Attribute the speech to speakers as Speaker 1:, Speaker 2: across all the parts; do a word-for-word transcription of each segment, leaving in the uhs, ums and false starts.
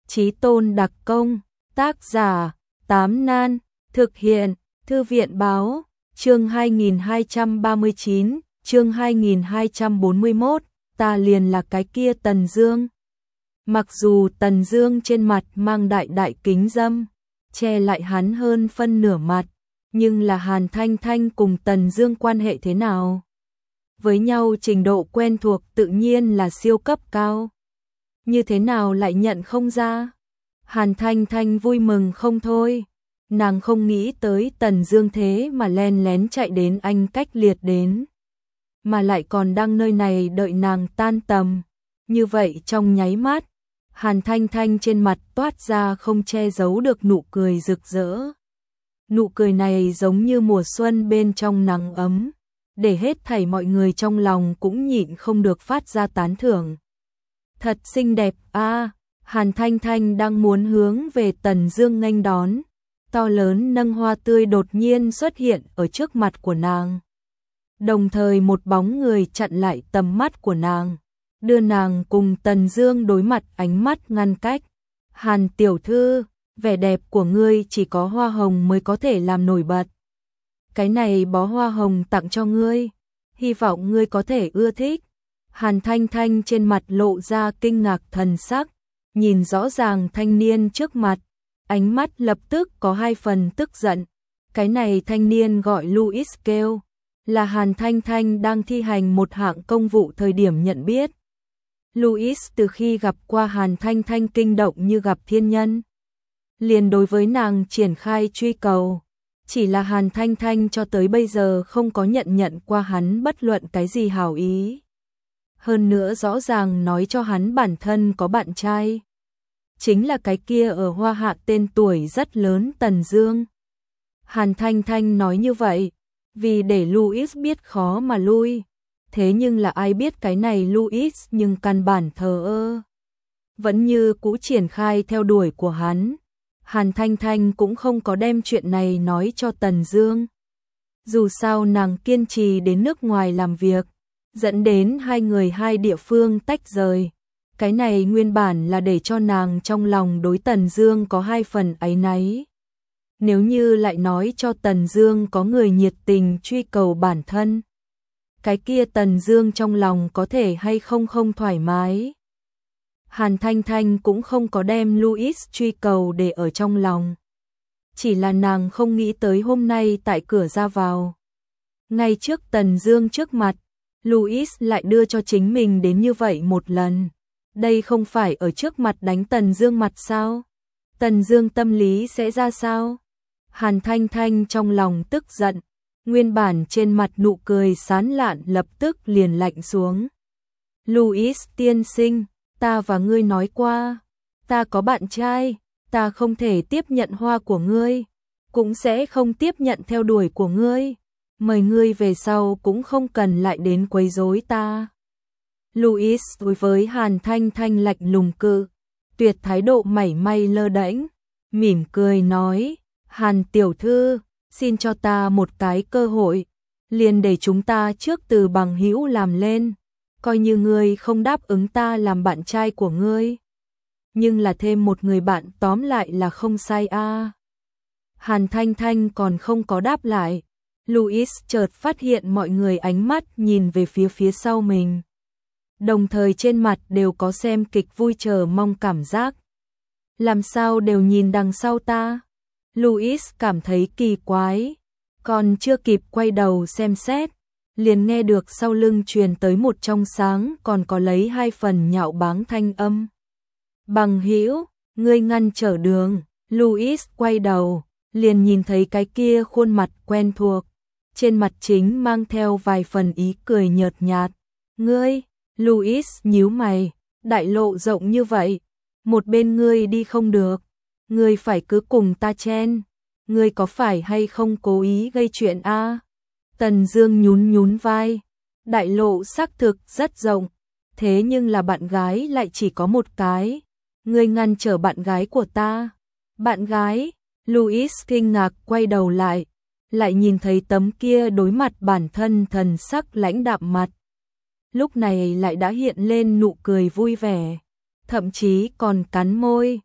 Speaker 1: Chí tôn đặc công, tác giả, Tám Nan, thực hiện, Thư viện báo, chương hai nghìn hai trăm ba mươi chín, chương hai nghìn hai trăm bốn mươi mốt, ta liền là cái kia Tần Dương. Mặc dù Tần Dương trên mặt mang đại đại kính dâm, che lại hắn hơn phân nửa mặt, nhưng là Hàn Thanh Thanh cùng Tần Dương quan hệ thế nào? Với nhau trình độ quen thuộc tự nhiên là siêu cấp cao. Như thế nào lại nhận không ra? Hàn Thanh Thanh vui mừng không thôi. Nàng không nghĩ tới Tần Dương thế mà len lén chạy đến Anh Cách Liệt đến, mà lại còn đang nơi này đợi nàng tan tầm. Như vậy trong nháy mắt, Hàn Thanh Thanh trên mặt toát ra không che giấu được nụ cười rực rỡ. Nụ cười này giống như mùa xuân bên trong nắng ấm, để hết thảy mọi người trong lòng cũng nhịn không được phát ra tán thưởng. Thật xinh đẹp a. À, Hàn Thanh Thanh đang muốn hướng về Tần Dương nghênh đón, to lớn nâng hoa tươi đột nhiên xuất hiện ở trước mặt của nàng. Đồng thời một bóng người chặn lại tầm mắt của nàng, đưa nàng cùng Tần Dương đối mặt, ánh mắt ngăn cách. Hàn tiểu thư, vẻ đẹp của ngươi chỉ có hoa hồng mới có thể làm nổi bật. Cái này bó hoa hồng tặng cho ngươi, hy vọng ngươi có thể ưa thích. Hàn Thanh Thanh trên mặt lộ ra kinh ngạc thần sắc, nhìn rõ ràng thanh niên trước mặt, ánh mắt lập tức có hai phần tức giận. Cái này thanh niên gọi Louis Kêu, là Hàn Thanh Thanh đang thi hành một hạng công vụ thời điểm nhận biết. Louis từ khi gặp qua Hàn Thanh Thanh kinh động như gặp thiên nhân, liền đối với nàng triển khai truy cầu. Chỉ là Hàn Thanh Thanh cho tới bây giờ không có nhận nhận qua hắn bất luận cái gì hảo ý. Hơn nữa rõ ràng nói cho hắn bản thân có bạn trai, chính là cái kia ở Hoa Hạ tên tuổi rất lớn Tần Dương. Hàn Thanh Thanh nói như vậy, vì để Louis biết khó mà lui. Thế nhưng là ai biết cái này Louis nhưng căn bản thờ ơ, vẫn như cũ triển khai theo đuổi của hắn. Hàn Thanh Thanh cũng không có đem chuyện này nói cho Tần Dương. Dù sao nàng kiên trì đến nước ngoài làm việc, dẫn đến hai người hai địa phương tách rời. Cái này nguyên bản là để cho nàng trong lòng đối Tần Dương có hai phần áy náy. Nếu như lại nói cho Tần Dương có người nhiệt tình truy cầu bản thân, cái kia Tần Dương trong lòng có thể hay không không thoải mái. Hàn Thanh Thanh cũng không có đem Louis truy cầu để ở trong lòng. Chỉ là nàng không nghĩ tới hôm nay tại cửa ra vào, ngay trước Tần Dương trước mặt, Louis lại đưa cho chính mình đến như vậy một lần. Đây không phải ở trước mặt đánh Tần Dương mặt sao? Tần Dương tâm lý sẽ ra sao? Hàn Thanh Thanh trong lòng tức giận, nguyên bản trên mặt nụ cười sán lạn lập tức liền lạnh xuống. Louis tiên sinh, ta và ngươi nói qua, ta có bạn trai, ta không thể tiếp nhận hoa của ngươi, cũng sẽ không tiếp nhận theo đuổi của ngươi. Mời ngươi về sau cũng không cần lại đến quấy rối ta. Louis đối với Hàn Thanh Thanh lạnh lùng cự, tuyệt thái độ mảy may lơ đễnh, mỉm cười nói, Hàn tiểu thư, xin cho ta một cái cơ hội, liền để chúng ta trước từ bằng hữu làm lên, coi như ngươi không đáp ứng ta làm bạn trai của ngươi, nhưng là thêm một người bạn tóm lại là không sai a. À. Hàn Thanh Thanh còn không có đáp lại, Louis chợt phát hiện mọi người ánh mắt nhìn về phía phía sau mình, đồng thời trên mặt đều có xem kịch vui chờ mong cảm giác. Làm sao đều nhìn đằng sau ta? Louis cảm thấy kỳ quái, còn chưa kịp quay đầu xem xét, liền nghe được sau lưng truyền tới một trong sáng còn có lấy hai phần nhạo báng thanh âm. Bằng hữu, ngươi ngăn trở đường. Louis quay đầu, liền nhìn thấy cái kia khuôn mặt quen thuộc, trên mặt chính mang theo vài phần ý cười nhợt nhạt. Ngươi, Louis nhíu mày, đại lộ rộng như vậy, một bên ngươi đi không được, ngươi phải cứ cùng ta chen, ngươi có phải hay không cố ý gây chuyện a? À? Tần Dương nhún nhún vai, đại lộ xác thực rất rộng, thế nhưng là bạn gái lại chỉ có một cái, ngươi ngăn trở bạn gái của ta. Bạn gái? Louis kinh ngạc quay đầu lại, lại nhìn thấy tấm kia đối mặt bản thân thần sắc lãnh đạm mặt. Lúc này lại đã hiện lên nụ cười vui vẻ, thậm chí còn cắn môi,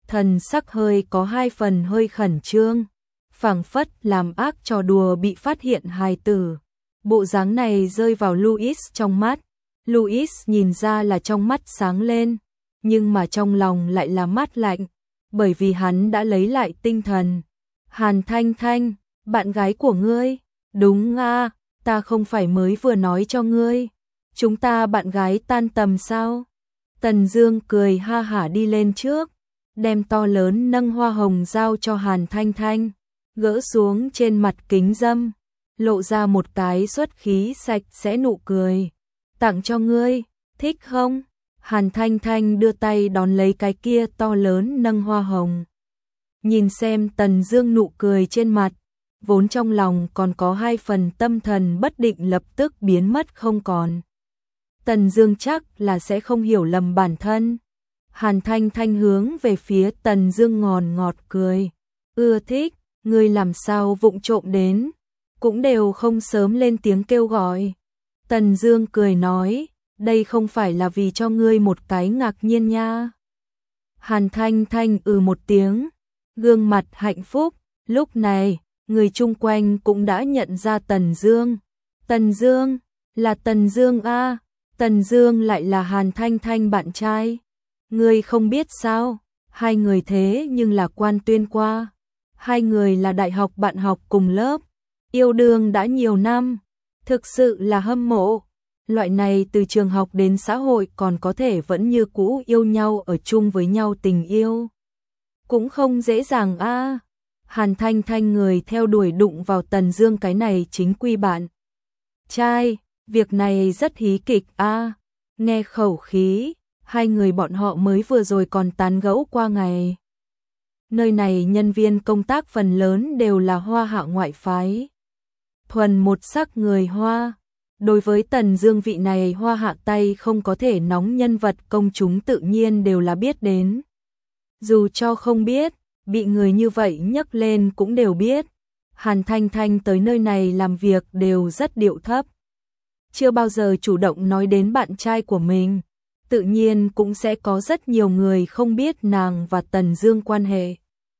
Speaker 1: thần sắc hơi có hai phần hơi khẩn trương, phảng phất làm ác trò đùa bị phát hiện hài tử. Bộ dáng này rơi vào Louis trong mắt, Louis nhìn ra là trong mắt sáng lên, nhưng mà trong lòng lại là mát lạnh, bởi vì hắn đã lấy lại tinh thần. Hàn Thanh Thanh, bạn gái của ngươi? Đúng à, ta không phải mới vừa nói cho ngươi, chúng ta bạn gái tan tầm sao? Tần Dương cười ha hả đi lên trước, đem to lớn nâng hoa hồng giao cho Hàn Thanh Thanh, gỡ xuống trên mặt kính dâm, lộ ra một cái xuất khí sạch sẽ nụ cười. Tặng cho ngươi, thích không? Hàn Thanh Thanh đưa tay đón lấy cái kia to lớn nâng hoa hồng. Nhìn xem Tần Dương nụ cười trên mặt, vốn trong lòng còn có hai phần tâm thần bất định lập tức biến mất không còn. Tần Dương chắc là sẽ không hiểu lầm bản thân. Hàn Thanh Thanh hướng về phía Tần Dương ngòn ngọt cười. Ưa thích, ngươi làm sao vụng trộm đến, cũng đều không sớm lên tiếng kêu gọi. Tần Dương cười nói, đây không phải là vì cho ngươi một cái ngạc nhiên nha. Hàn Thanh Thanh ừ một tiếng, gương mặt hạnh phúc, lúc này, người chung quanh cũng đã nhận ra Tần Dương. Tần Dương, là Tần Dương a, Tần Dương lại là Hàn Thanh Thanh bạn trai. Ngươi không biết sao, hai người thế nhưng là quan tuyên qua. Hai người là đại học bạn học cùng lớp, yêu đương đã nhiều năm, thực sự là hâm mộ. Loại này từ trường học đến xã hội còn có thể vẫn như cũ yêu nhau ở chung với nhau tình yêu. Cũng không dễ dàng a. Hàn Thanh Thanh người theo đuổi đụng vào Tần Dương cái này chính quy bạn trai, việc này rất hí kịch a. Nghe khẩu khí, hai người bọn họ mới vừa rồi còn tán gẫu qua ngày. Nơi này nhân viên công tác phần lớn đều là Hoa Hạ ngoại phái, thuần một sắc người Hoa. Đối với Tần Dương vị này Hoa Hạ tay không có thể nóng nhân vật công chúng tự nhiên đều là biết đến. Dù cho không biết, bị người như vậy nhắc lên cũng đều biết. Hàn Thanh Thanh tới nơi này làm việc đều rất điệu thấp, chưa bao giờ chủ động nói đến bạn trai của mình, tự nhiên cũng sẽ có rất nhiều người không biết nàng và Tần Dương quan hệ.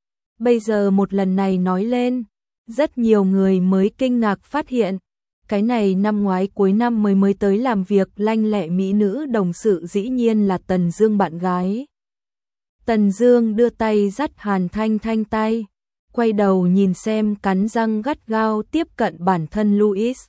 Speaker 1: Bây giờ một lần này nói lên, rất nhiều người mới kinh ngạc phát hiện, cái này năm ngoái cuối năm mới mới tới làm việc lanh lẹ mỹ nữ đồng sự dĩ nhiên là Tần Dương bạn gái. Tần Dương đưa tay dắt Hàn Thanh Thanh tay, quay đầu nhìn xem cắn răng gắt gao tiếp cận bản thân Louis.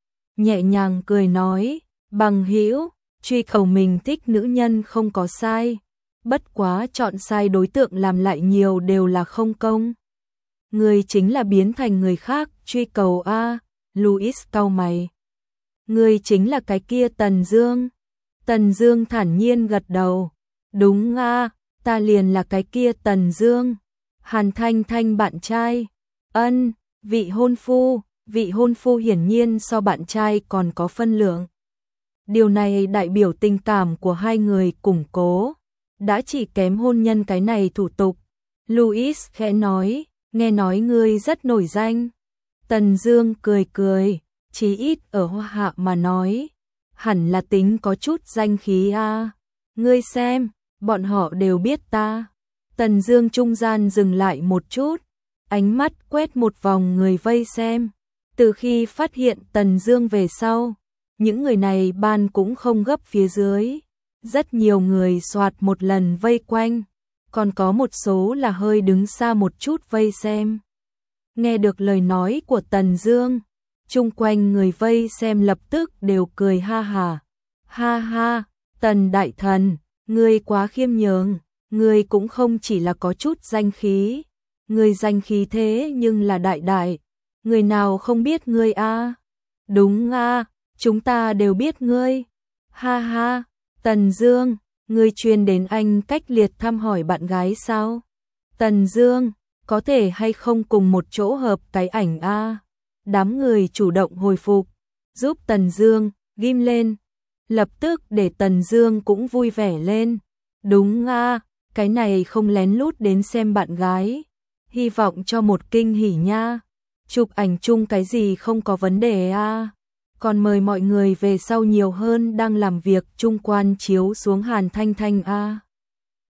Speaker 1: Nhẹ nhàng cười nói, bằng hữu, truy cầu mình thích nữ nhân không có sai, bất quá chọn sai đối tượng làm lại nhiều đều là không công. Người chính là biến thành người khác truy cầu a. Louis cau mày. Người chính là cái kia Tần Dương. Tần Dương thản nhiên gật đầu. Đúng a, ta liền là cái kia Tần Dương. Hàn Thanh Thanh bạn trai. Ân, vị hôn phu, vị hôn phu hiển nhiên so bạn trai còn có phân lượng. Điều này đại biểu tình cảm của hai người củng cố, đã chỉ kém hôn nhân cái này thủ tục. Louis khẽ nói, nghe nói ngươi rất nổi danh. Tần Dương cười cười, chí ít ở Hoa Hạ mà nói, hẳn là tính có chút danh khí a. Ngươi xem, bọn họ đều biết ta. Tần Dương trung gian dừng lại một chút, ánh mắt quét một vòng người vây xem. Từ khi phát hiện Tần Dương về sau, những người này ban cũng không gấp phía dưới, rất nhiều người soạt một lần vây quanh, còn có một số là hơi đứng xa một chút vây xem. Nghe được lời nói của Tần Dương, chung quanh người vây xem lập tức đều cười ha hả. Ha ha, Tần đại thần, ngươi quá khiêm nhường, ngươi cũng không chỉ là có chút danh khí, ngươi danh khí thế nhưng là đại đại, người nào không biết ngươi a? Đúng a, chúng ta đều biết ngươi. Ha ha, Tần Dương, ngươi truyền đến Anh cách liệt thăm hỏi bạn gái sao? Tần Dương, có thể hay không cùng một chỗ hợp cái ảnh a? Đám người chủ động hồi phục, giúp Tần Dương ghim lên, lập tức để Tần Dương cũng vui vẻ lên. Đúng a, cái này không lén lút đến xem bạn gái, hy vọng cho một kinh hỉ nha. Chụp ảnh chung cái gì không có vấn đề a. Còn mời mọi người về sau nhiều hơn đang làm việc chung quan chiếu xuống Hàn Thanh Thanh a.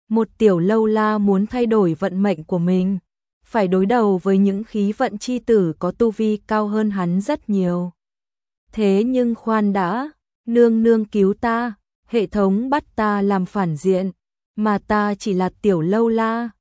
Speaker 1: Một tiểu lâu la muốn thay đổi vận mệnh của mình, phải đối đầu với những khí vận chi tử có tu vi cao hơn hắn rất nhiều. Thế nhưng khoan đã, nương nương cứu ta, hệ thống bắt ta làm phản diện, mà ta chỉ là tiểu lâu la,